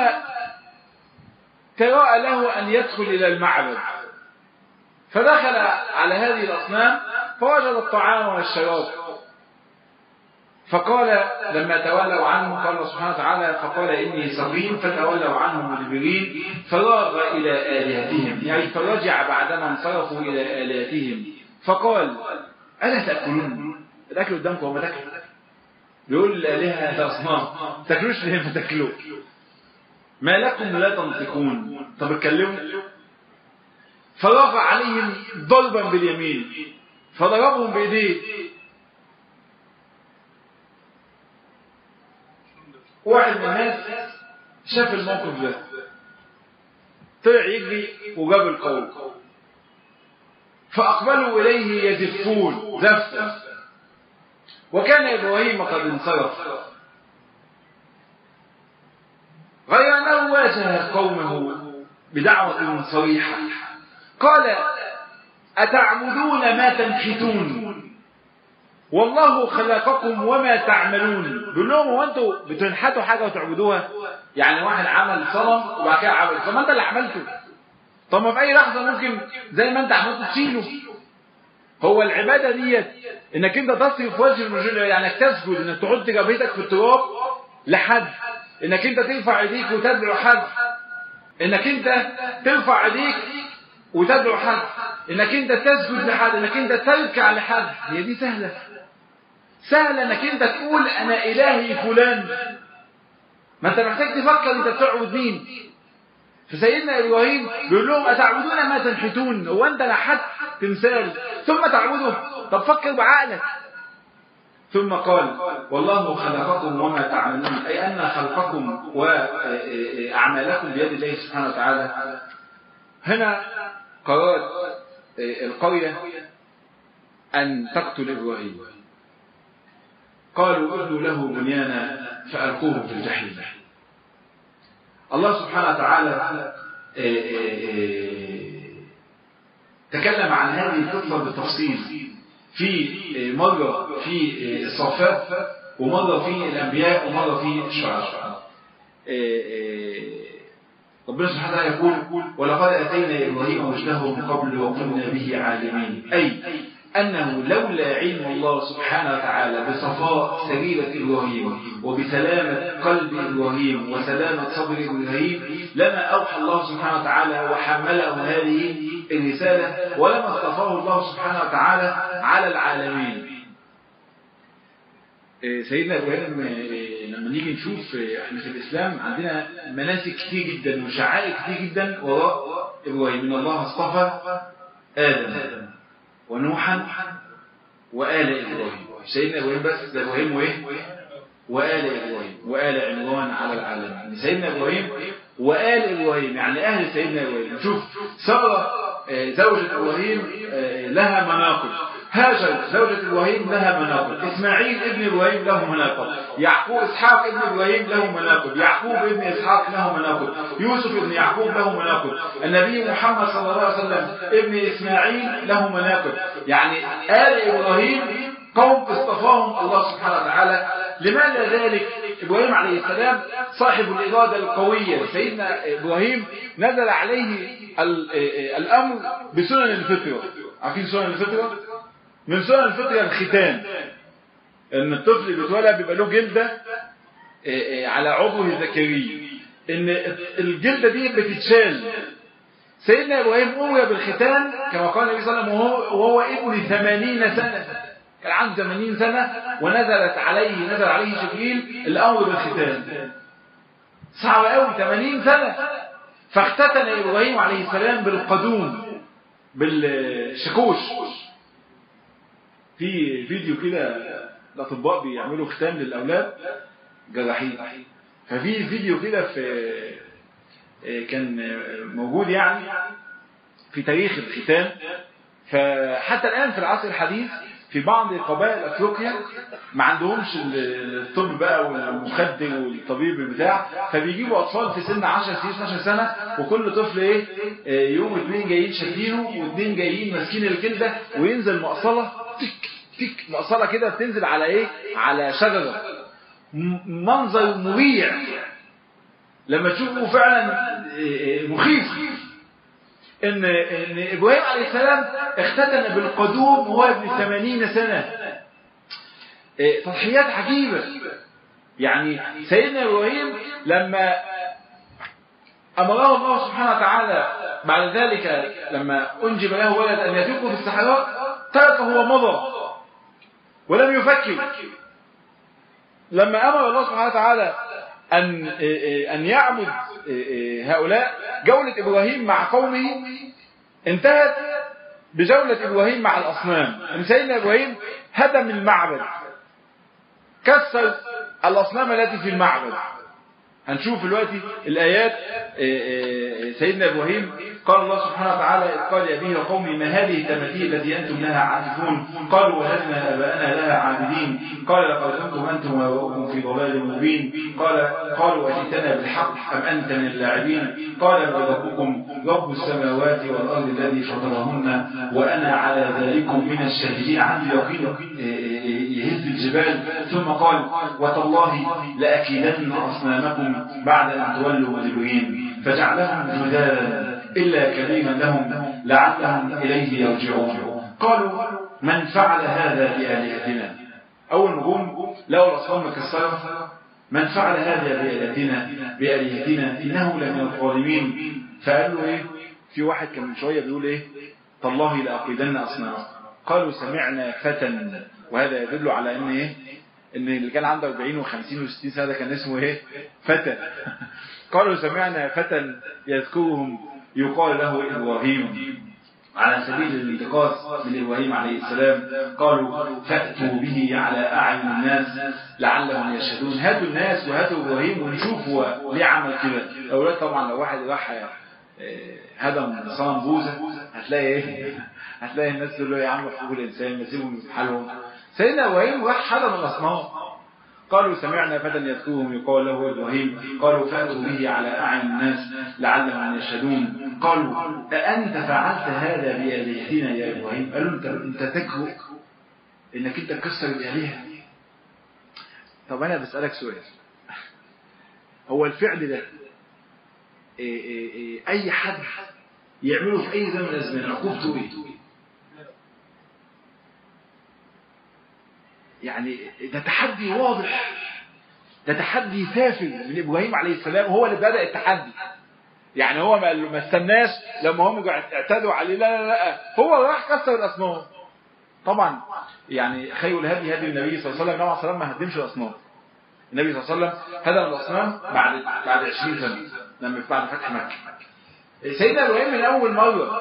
تراءى له أن يدخل إلى المعبد، فدخل على هذه الأصنام فوجد الطعام والشراب، فقال لما تولوا عنه قال سبحانه وتعالى فقال إني سقيم فتولوا عنه مدبرين فراغ إلى آلهتهم، يعني فرجع بعدما انصرفوا إلى آلهتهم فقال ألا تأكلون؟ الأكل قدامكم وما تاكلوا. بيقول الآلهة يا أصنام تاكلوش ليه ما تاكلوا؟ ما لكم لا تنطقون؟ طب اتكلموا. فراغ عليهم ضربا باليمين فضربهم بإيديه. واحد من الناس شاف الموقف ده طلع يجري وجاب القوم، فأقبلوا إليه يزفون زفا، وكان إبراهيم قد انصرف، غير أنه واجه قومه بدعوة صريحة قال أتعبدون ما تنحتون والله خلقكم وما تعملون. بيقول لهم هو انتوا بتنحتوا حاجه وتعبدوها؟ يعني واحد عمل صنم وبعد كده عمل، طب ما انت اللي عملته، طب ما في اي لحظه ممكن زي ما انت عملت تشيله. هو العباده ديت انك انت تصرف وجه الرجل، يعني انك تسجد، انك تحط جبهتك في التراب لحد، انك انت ترفع ايديك وتدعو حد، انك انت ترفع ايديك وتدعو حد، انك انت تسجد لحد، انك انت تركع لحد. هي دي سهله؟ سهل انك انت تقول انا الهي فلان؟ ما انت محتاج تفكر انت بتعبد مين. فسيدنا ابراهيم بيقول لهم اتعبدون ما تنحتون، هو انت نحت تمثال ثم تعبده؟ طب فكر بعقلك. ثم قال والله خلقكم وما تعملون، اي ان خلقكم واعمالكم بيد الله سبحانه وتعالى. هنا قررت القريه ان تقتل ابراهيم، قالوا ابنوا له بنيانا فألقوه في الجحيم. الله سبحانه وتعالى تكلم عن هذه القصة بالتفصيل في مرة في الصفات، ومرة في الأنبياء، ومرة في الشعراء. ربنا سبحانه وتعالى يقول ولقد أتينا إبراهيم رشده من قبل وكنا به عالمين، أي أنه لولا علم الله سبحانه وتعالى بصفاء سريرة إبراهيم وبسلامة قلب إبراهيم وسلامة صدر إبراهيم لما أوحى الله سبحانه وتعالى وحمله هذه الرسالة، ولما اصطفاه الله سبحانه وتعالى على العالمين. سيدنا إبراهيم لما نيجي نشوف احنا في الإسلام عندنا مناسك كتير جدا وشعائر كتير جدا وراء إبراهيم. إن الله اصطفى آدم ونوحا وآل إبراهيم. سيدنا إبراهيم بس ده إبراهيم وإيه؟ وآل إبراهيم وآل عمران على العالمين. سيدنا إبراهيم وآل إبراهيم يعني أهل سيدنا إبراهيم. شوف سارة زوجة إبراهيم لها مناقب، هاجر زوجة إبراهيم لها مناقب، إسماعيل ابن إبراهيم له مناقب، يعقوب إسحاق ابن إبراهيم له مناقب، يعقوب ابن إسحاق له مناقب، يوسف ابن يعقوب له مناقب، النبي محمد صلى الله عليه وسلم ابن إسماعيل له مناقب. يعني آل إبراهيم قوم اصطفاهم الله سبحانه وتعالى. لماذا ذلك؟ إبراهيم عليه السلام صاحب الإرادة القوية. سيدنا إبراهيم نزل عليه الأمر بسنن الفطرة. عارفين سنن الفطرة؟ من سنن الفطرة الختان، ان الطفل بيتولد بيبقى له جلدة على عضوه الذكري، ان الجلدة دي بتتشال. سيدنا إبراهيم أمر بالختان كما قال النبي صلى الله عليه وسلم وهو ابن 80 سنة، كان عنده 80 سنة ونزل عليه جبريل الأمر بالختان. صعب قوي 80 سنة. فاختتن إبراهيم عليه السلام بالقدوم بالشكوش. في فيديو كده الأطباء بيعملوا ختان للأولاد جراحين، ففي فيديو كده كان موجود يعني في تاريخ الختان. فحتى الآن في العصر الحديث في بعض قبائل أفريقيا ما عندهمش الطب بقى والمخدر والطبيب بتاع، فبيجيبوا أطفال في سن 10 سنين 12 سنة، وكل طفل يوم 2 جايين شادينه و2 جايين ماسكين الجلدة، وينزل مقصلة تك تك مقصلة كده بتنزل على على شجرة. منظر مريع لما تشوفه فعلا مخيف. ان ابراهيم عليه السلام اختتن بالقدوم وهو ابن 80 سنة. تضحيات عجيبة. يعني سيدنا ابراهيم لما امره الله سبحانه وتعالى بعد ذلك لما انجب له ولد ان يتركه في الصحراء تركه ومضى ولم يفكر. لما امر الله سبحانه وتعالى أن يعبد هؤلاء، جولة إبراهيم مع قومه انتهت بجولة إبراهيم مع الأصنام. إن سيدنا إبراهيم هدم المعبد، كسر الأصنام التي في المعبد. هنشوف دلوقتي الآيات. سيدنا إبراهيم قال الله سبحانه وتعالى إذ قال لأبيه وقومه ما هذه التماثيل التي أنتم لها عاكفون قالوا وجدنا آباءنا لها عابدين قال لقد كنتم أنتم وآباؤكم في ضلال مبين قالوا أجئتنا بالحق أم أنت من اللاعبين قال بل ربكم رب السماوات والأرض الذي فطرهن وأنا على ذلكم من الشاهدين. عندي يقين يهز الجبال. ثم قال وتالله لأكيدن أصنامكم بعد أن تولوا مدبرين فجعلهم جدالا إلا كريما لهم لعلهم إليه يرجعون. قالوا من فعل هذا بآلهتنا. أول نجوم لقوا الأصنام مكسرة. من فعل هذا بآلهتنا إنه لمن الظالمين. فقالوا في واحد كان من شوية بيقول تالله لأكيدن أصنامكم. قالوا سمعنا فتى. وهذا يدل على ان اللي كان عنده 40 و50 و60 سنة ده كان اسمه فتى. قالوا سمعنا فتى يذكرهم يقال له إبراهيم على سبيل الانتقاص من إبراهيم عليه السلام. قالوا فأتوا به على أعين الناس لعلهم يشهدون. هاتوا الناس وهاتوا إبراهيم ونشوفوا ليه عمل كده. أولاد طبعا لو واحد راح هدم صنم بوزة هتلاقي الناس تقول له يا عم حقوق الإنسان ما تسيبهم في حالهم. سيدنا إبراهيم راح هدم الأصنام. قالوا سمعنا فتى يذكرهم يقال له إبراهيم قالوا فأتوا به على أعين الناس لعلهم يشهدون. قالوا أأنت فعلت هذا بآلهتنا يا إبراهيم. قالوا أنت تجرؤ إنك أنت تكسر الآلهة. طب أنا بسألك سؤال، هو الفعل ده أي حد يعمله في أي زمن من الأزمان عقوبته إيه؟ يعني ده تحدي واضح، ده تحدي سافر من إبراهيم عليه السلام. هو اللي بدأ التحدي. يعني هو ما استناش لما هم اعتدوا عليه، لا هو راح كسر الأصنام. طبعا يعني خير الهدي هدي النبي صلى الله عليه وسلم. النبي صلى الله عليه وسلم ما هدمش الأصنام. النبي صلى الله عليه وسلم هدم الأصنام بعد 20 سنة لما بعد فتح مكة. سيدنا إبراهيم من أول مرة،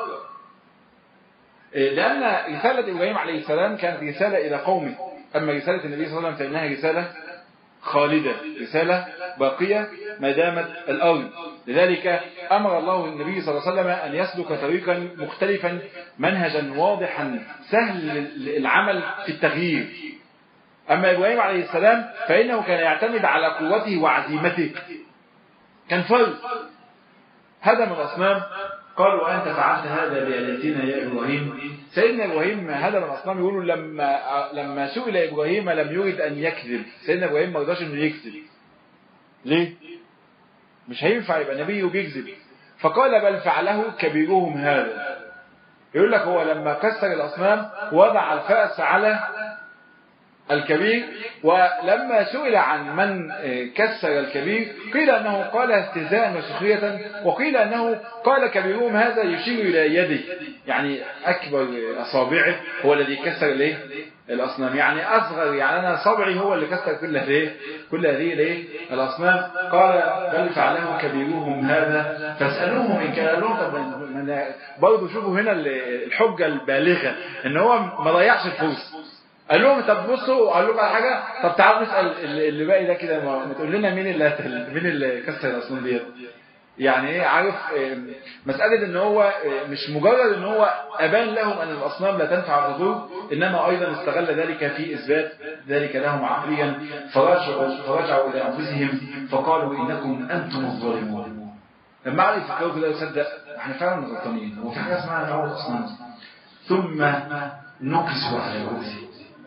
لأن رسالة إبراهيم عليه السلام كانت رسالة إلى قومه. أما رسالة النبي صلى الله عليه وسلم فإنها رسالة خالدة، رسالة باقية ما دامت الأرض. لذلك أمر الله النبي صلى الله عليه وسلم أن يسلك طريقا مختلفا منهجا واضحا سهل العمل في التغيير. أما إبراهيم عليه السلام فإنه كان يعتمد على قوته وعزيمته. كان فرد هدم الأصنام. قالوا أنت فعلت هذا بآلهتنا يا إبراهيم. سيدنا إبراهيم هدم الأصنام. يقولوا لما سئل إبراهيم لم يريد أن يكذب. سيدنا إبراهيم ما رضاش إنه يكذب. ليه؟ مش هينفع يبقى نبي وبيكذب. فقال بل فعله كبيرهم هذا. يقول لك هو لما كسر الأصنام وضع الفأس على الكبير. ولما سئل عن من كسر الكبير قيل أنه قال استهزاء وسخرية، وقيل أنه قال كبيرهم هذا يشير إلى يده، يعني أكبر أصابعه هو الذي كسر الأصنام، يعني أصغر، يعني أنا صبعي هو اللي كسر كل هذه الأصنام. قال بل فعله كبيرهم هذا فاسألوهم إن كان لهم. طب برضه شوفوا هنا الحجة البالغة إن هو ما ضيعش الفرصة. قال لهم طب بصوا قال لكم على حاجة، طب تعالوا نسأل اللي باقي ده كده، ما تقول لنا مين اللي كسر الأصنام ديت. يعني ايه عارف مسألة ان هو مش مجرد ان هو ابان لهم ان الاصنام لا تنفع وتضر، انما ايضا استغل ذلك في اثبات ذلك لهم عقليا، فرجعوا الى انفسهم فقالوا انكم انتم الظالمون. لما عرف الكوكب ده يصدق احنا فعلا غلطانين، وفي حاجه اسمها نعود الاصنام. ثم نكسوا على رؤوسهم.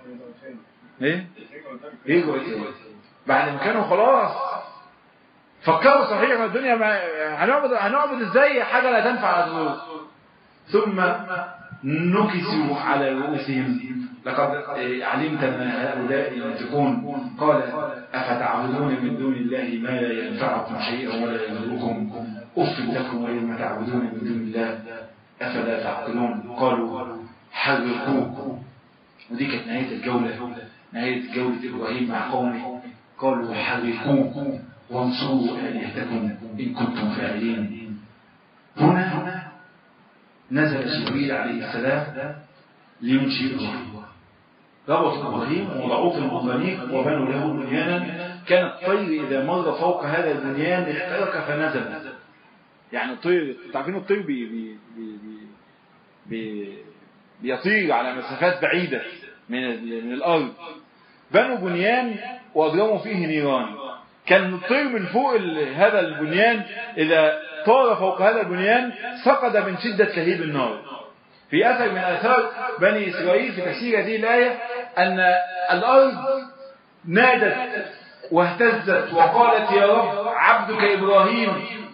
ايه بعد ما كانوا خلاص فكروا صحيح ما الدنيا هنعبد ازاي حاجة لا تنفع على الظهور. ثم نكسوا على رؤوسهم لقد علمت ما هؤلاء ينطقون. قال أفتعبدون من دون الله ما لا ينفعكم شيئا ولا يضركم أف لكم ولما تعبدون من دون الله أفلا تعقلون. قالوا حرقوه. ودي كانت نهاية جولة إبراهيم مع قومه. قالوا حرقوه وانصروا آلهتكم إن كنتم فاعلين. هنا نزل جبريل عليه السلام لينشئ إبراهيم. ربط إبراهيم ووضعوه في المنجنيق وبنوا له بنيانا. كان الطير إذا مر فوق هذا البنيان احترق فنزل. يعني الطير تعرفين الطير بيطير على مسافات بعيدة من الأرض. بنوا بنيان وأضرموا فيه نيران. كان الطير من فوق هذا البنيان إذا طار فوق هذا البنيان سقط من شدة لهيب النار. في أثر من آثار بني إسرائيل في تفسير هذه الآية أن الأرض نادت واهتزت وقالت يا رب عبدك إبراهيم،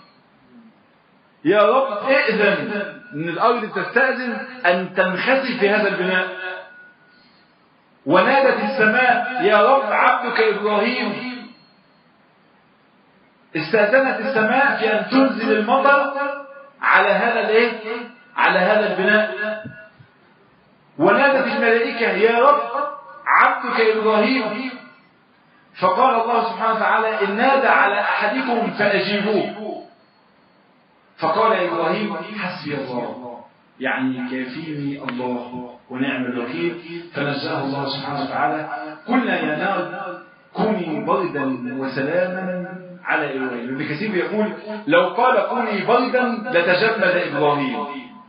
يا رب ائذن أن الأرض تستأذن أن تنخسف في هذا البناء. ونادت السماء يا رب عبدك إبراهيم، استأذنت السماء في أن تنزل المطر على هذا البناء. ونادت الملائكة يا رب عبدك إبراهيم، فقال الله سبحانه وتعالى إن نادى على أحدكم فأجيبوه. فقال إبراهيم حسبي الله، يعني كافيني الله ونعم الوكيل. فنجاه الله سبحانه وتعالى. قلنا يا نار كوني بردا وسلاما على إبراهيم. ابن كثير يقول لو قال كوني بردا لتجمد إبراهيم.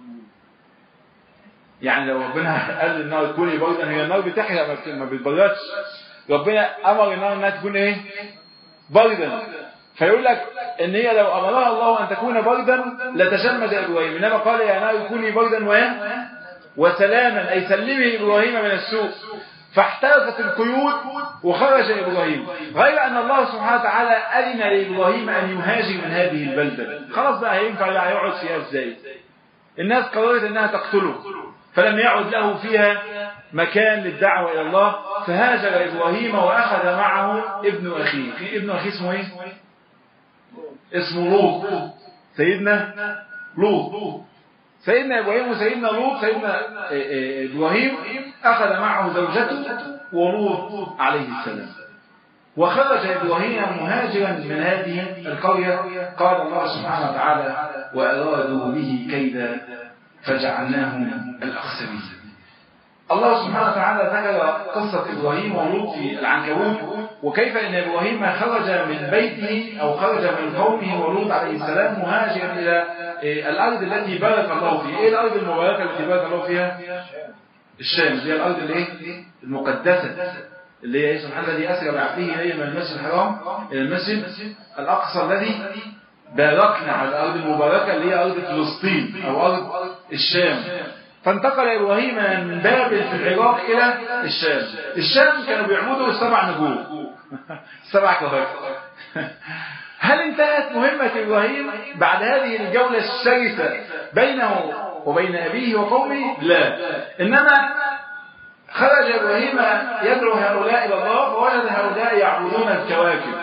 يعني لو ربنا قال للنار كوني بردا، هي النار بتحرق ما بتبردش، ربنا أمر النار أنها تكون بردا. فيقول لك ان هي لو امرها الله ان تكون بردا لتجمد ابراهيم، انما قال يا نار كوني بردا وسلاما، اي سلمي ابراهيم من السوء. فاحترقت القيود وخرج ابراهيم. غير ان الله سبحانه وتعالى اذن لابراهيم ان يهاجر من هذه البلده. خلاص بقى هينفع يقعد فيها ازاي؟ الناس قررت انها تقتله، فلم يعد له فيها مكان للدعوه الى الله. فهاجر ابراهيم واخذ معه ابن اخيه. ابن اخيه اسمه ايه؟ اسمه لوط. سيدنا لوط. سيدنا إبراهيم وسيدنا لوط. سيدنا إبراهيم أخذ معه زوجته ولوط عليه السلام. وخرج إبراهيم مهاجرا من هذه القرية. قال الله سبحانه وتعالى وأرادوا به كيدا فجعلناهم الأخسرين. الله سبحانه وتعالى ذكر قصة إبراهيم ولوط في العنكبوت، وكيف أن إبراهيم خرج من بيته أو خرج من قومه ولوط عليه السلام مهاجرا إلى الأرض التي بارك الله فيها. إيه الأرض المباركة التي بارك الله فيها؟ الشام. هي الأرض المقدسة اللي هي سبحان الذي أسرى بعبده إليه من المسجد الحرام إلى المسجد الأقصى الذي باركنا على الأرض المباركة اللي هي أرض فلسطين أو أرض الشام. فانتقل إبراهيم من بابل في العراق إلى الشام. الشام كانوا بيعبدوا السبع نجوم، السبع كواكب. هل انتهت مهمة إبراهيم بعد هذه الجولة الشرسة بينه وبين أبيه وقومه؟ لا، إنما خرج فخرج إبراهيم يدعو هؤلاء إلى الله فوجد هؤلاء يعبدون الكواكب.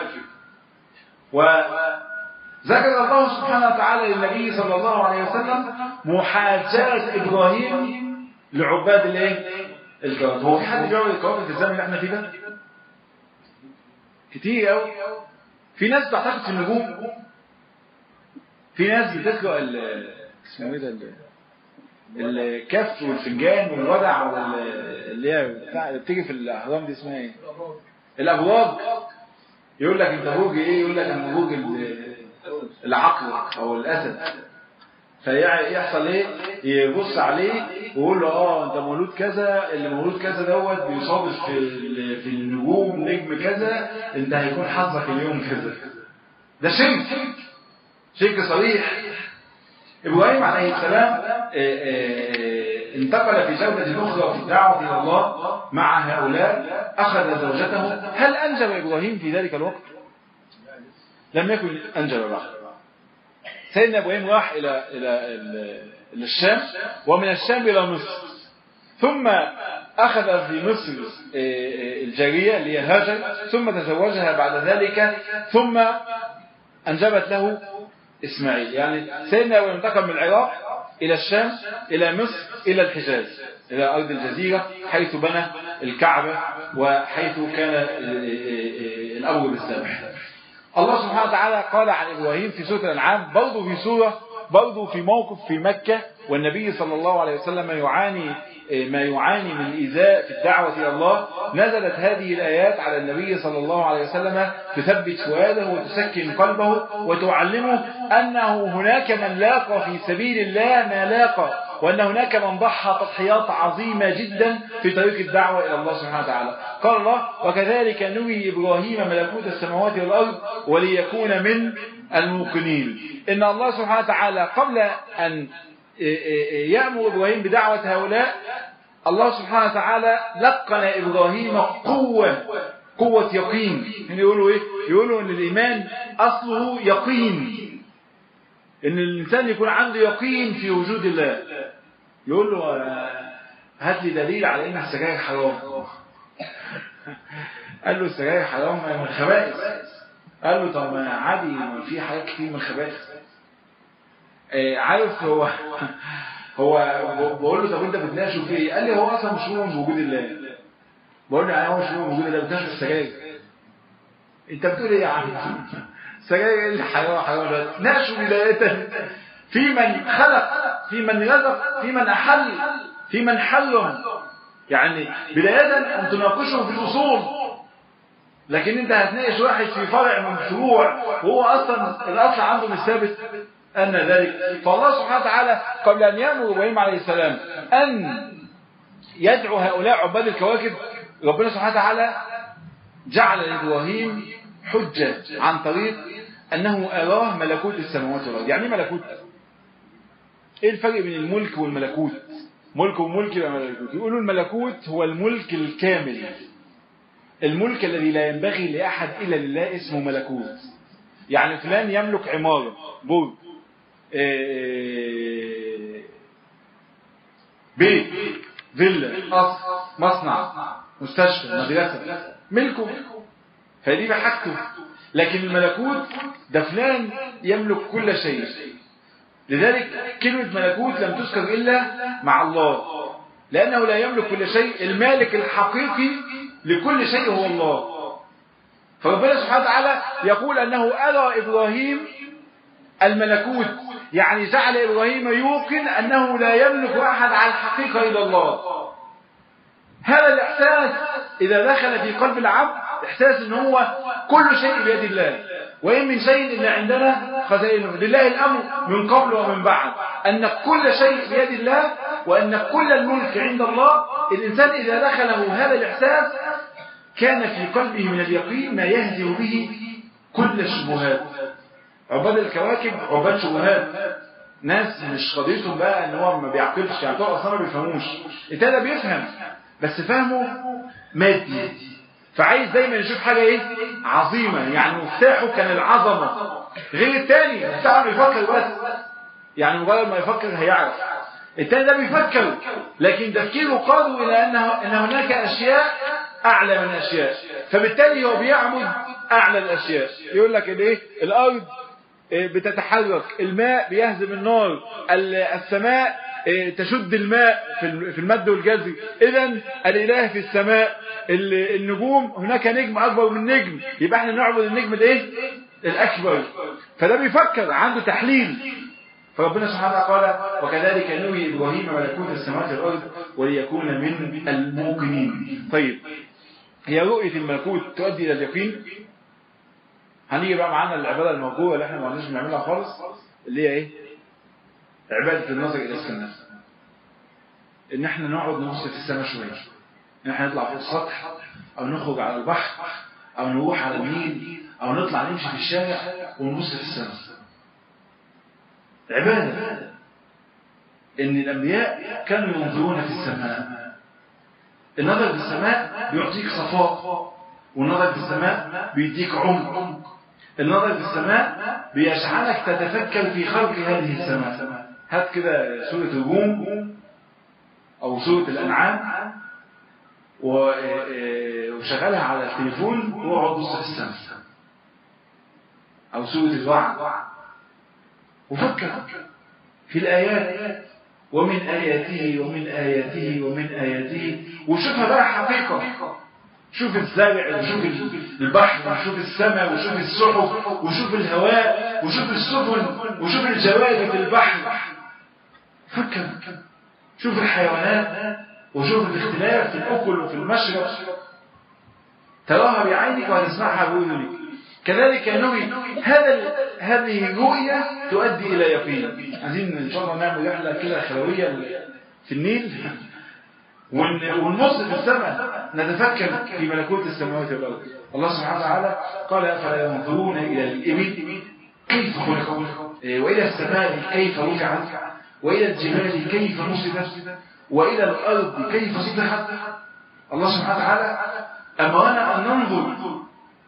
وذكر الله سبحانه وتعالى للنبي صلى الله عليه وسلم محاجاة إبراهيم لعباد الكواكب. هو في حد بيعبد الكواكب في الزمن اللي احنا فيه ده؟ كتير قوي. في ناس بتعتقد في النجوم، في ناس بتقرأ اسمه ايه ده الكف والفنجان والودع اللي هي بتيجي في الاهرام دي اسمها ايه؟ الابراج. يقول لك انت برج ايه؟ يقول لك انا برج العقرب او الاسد. فيحصل ايه؟ يبص عليه ويقول له انت مولود كذا، اللي مولود كذا دوت بيصادف في النجوم نجم كذا، انت هيكون حظك اليوم كذا. ده شرك صريح. إبراهيم عليه السلام انتقل في جولة أخرى في الدعوة إلى الله مع هؤلاء، أخذ زوجته. هل أنجب إبراهيم في ذلك الوقت؟ لم يكن أنجب بعد. سيدنا إبراهيم راح إلى الشام، ومن الشام إلى مصر، ثم أخذ في مصر الجارية اللي هي هاجر، ثم تزوجها بعد ذلك، ثم أنجبت له إسماعيل. يعني سيدنا إبراهيم انتقل من العراق إلى الشام إلى مصر إلى الحجاز، إلى أرض الجزيرة حيث بنى الكعبة وحيث كان الأمر بالذبح. الله سبحانه وتعالى قال عن إبراهيم في سورة الأنعام، برضو في موقف في مكة والنبي صلى الله عليه وسلم ما يعاني من إيذاء في الدعوة إلى الله، نزلت هذه الآيات على النبي صلى الله عليه وسلم تثبت فؤاده وتسكن قلبه وتعلمه أنه هناك من لاقى في سبيل الله ما لاقى، وأن هناك من ضحى تضحيات عظيمة جدا في طريق الدعوة إلى الله سبحانه وتعالى. قال الله: وكذلك نري إبراهيم ملكوت السماوات والأرض وليكون من الموقنين. إن الله سبحانه وتعالى قبل أن يأمر إبراهيم بدعوة هؤلاء، الله سبحانه وتعالى لقن إبراهيم قوة يقين. يقولوا إيه؟ يقولوا أن الإيمان أصله يقين، إن الإنسان يكون عنده يقين في وجود الله. يقول له: هات لي دليل على إن السجاير حرام. قال له: السجاير حرام من الخبائث. قال له: طب ما عادي، في حاجات كتير من الخبائث. عارف هو بقول له: طب انت بتناقشه في ايه؟ قال لي: هو اصلا مش مؤمن بوجود الله. بقول له: يعني هو مش مؤمن بوجود الله بتناقشه في السجاير؟ انت بتقول ايه يا عم؟ السجاير ايه اللي حرام ده؟ ناقشه بدايه في من خلق، في من رزق، في من احل، في من حرم. يعني بدايه ان تناقشه في الاصول، لكن انت هتناقش واحد في فرع من فروع وهو اصلا الاصل عنده مش ثابت أن ذلك. فالله سبحانه وتعالى قبل أن يأمر إبراهيم عليه السلام أن يدعو هؤلاء عباد الكواكب، ربنا سبحانه وتعالى جعل لإبراهيم حجة عن طريق أنه أراه ملكوت السماوات والأرض. يعني ملكوت، إيه الفرق بين الملك والملكوت؟ ملك وملك وملكوت. يقولوا الملكوت هو الملك الكامل، الملك الذي لا ينبغي لأحد إلا لله اسمه ملكوت. يعني فلان يملك عمارة، برج، بيت، فيلا، قصر، مصنع، مستشفى، مدرسة، ملكه، فدي بحاجته. لكن الملكوت ده فلان يملك كل شيء. لذلك كلمة ملكوت لم تذكر إلا مع الله، لأنه لا يملك كل شيء. المالك الحقيقي لكل شيء هو الله. فربنا سبحانه وتعالى يقول أنه أرى إبراهيم الملكوت، يعني جعل إبراهيم يوقن أنه لا يملك أحد على الحقيقة إلا الله. هذا الإحساس إذا دخل في قلب العبد، إحساس أنه هو كل شيء بيد الله، وإن من شيء إلا عندنا خزائنه، لله الأمر من قبل ومن بعد، أن كل شيء بيد الله وأن كل الملك عند الله. الإنسان إذا دخله هذا الإحساس كان في قلبه من اليقين ما يهزم به كل الشبهات. عباد الكواكب عباد شبهات، ناس مش قضيتهم بقى ان هو ما بيعقلش، يعني طبعا اصلا ما بيفهموش. التاني بيفهم بس فهمه مادي، فعايز دايما يشوف حاجه ايه عظيمه، يعني مفتاحه كان العظمه. غير التاني مفتاحه يفكر بس، يعني مجرد ما يفكر هيعرف. الثاني ده بيفكر، لكن تفكيره قادوا إلى أن هناك أشياء أعلى من أشياء، فبالتالي هو بيعبد أعلى الأشياء. يقول لك إيه؟ الأرض بتتحرك، الماء بيهزم النار، السماء تشد الماء في المد والجزر، إذا الإله في السماء، النجوم هناك نجم أكبر من نجم، يبقى احنا نعبد النجم الأكبر. فده بيفكر، عنده تحليل. فربنا سبحانه وتعالى قال وكذلك نري إبراهيم ملكوت السماوات والأرض وليكون من الموقنين. طيب، هي رؤية الملكوت تؤدي إلى اليقين. هنيجي بقى معانا العبادة الموجودة اللي احنا ما عندناش بنعملها خالص، اللي هي ايه؟ عبادة النظر إلى السماء. إن احنا نقعد نبص في السماء شوية، إن احنا نطلع فوق السطح، أو نخرج على البحر، أو نروح على النيل، أو نطلع نمشي في الشارع ونبص في السماء. عبادة. إن الأنبياء كانوا ينظرون في السماء. النظر في السماء بيعطيك صفاء، والنظر في السماء بيديك عمق. النظر في السماء بيجعلك تتفكر في خلق هذه السماء. هات كده سورة الروم أو سورة الأنعام وشغلها على التليفون واقعد بص في السماء، أو سورة الوعد، وفكر في الآيات، ومن آياته ومن آياته ومن آياته، وشوفها بقى حقيقة. شوف الزرع، وشوف البحر، وشوف السماء، وشوف السحب، وشوف الهواء، وشوف السفن، وشوف الجواري في البحر. فكر، شوف الحيوانات، وشوف الاختلاف في الأكل وفي المشرب، تراها بعينك وتسمعها بأذنك. كذلك نري هذه الرؤية تؤدي إلى يقين. عايزين إن شاء الله نعمل رحلة كده خلوية في النيل ونبص في السماء، نتفكر في ملكوت السماوات والأرض. الله سبحانه وتعالى قال أفلا ينظرون إلى الإبل كيف خلقت، وإلى السماء كيف رفعت، وإلى الجبال كيف نصبت، وإلى الأرض كيف سطحت. الله سبحانه وتعالى أمرنا أن ننظر،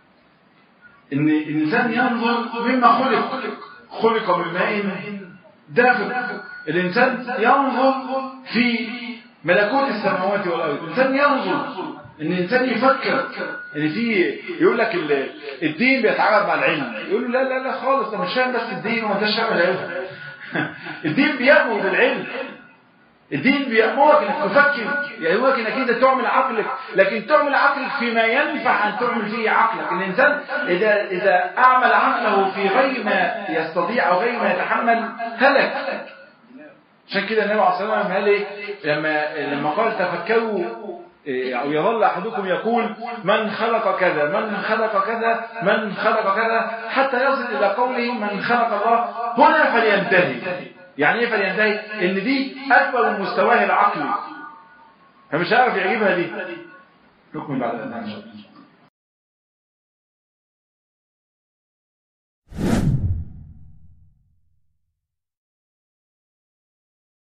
إن الإنسان ينظر مما خلق من ماء دافق. الإنسان ينظر في ملكوت السماوات والأرض. الإنسان ينظر، إن الإنسان يفكر إن في، يقول لك الدين بيتعارض مع العلم، يقول له لا لا لا خالص، أنا مش فاهم بس الدين وما انتش فاهم العلم. الدين بيأمر بالعلم، الدين بيأمرك انك تفكر، يأمرك انك انت تعمل عقلك، لكن تعمل عقلك فيما ينفع ان تعمل فيه عقلك. الانسان اذا اعمل عقله في غير ما يستطيع او غير ما يتحمل هلك. عشان كده النبي عليه الصلاه والسلام قال ايه لما قال تفكروا، او يظل احدكم يقول من خلق كذا من خلق كذا من خلق كذا، حتى يصل الى قوله من خلق الله هنا فلينتهي. يعني ايه فلينتهي؟ ان دي اكبر من مستواه العقلي، فمش هيعرف يعجبها دي. نكمل بعد الان ان شاء الله.